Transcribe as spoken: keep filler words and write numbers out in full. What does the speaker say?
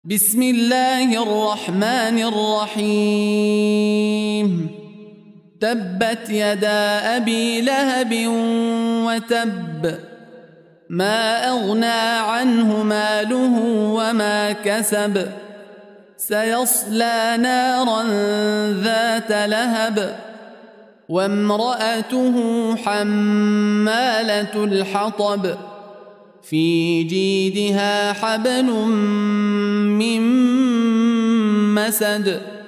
بسم الله الرحمن الرحيم تبت يدا أبي لهب وتب ما أغنى عنه ماله وما كسب سيصلى نارا ذات لهب وامرأته حمالة الحطب في جيدها حبل من مسد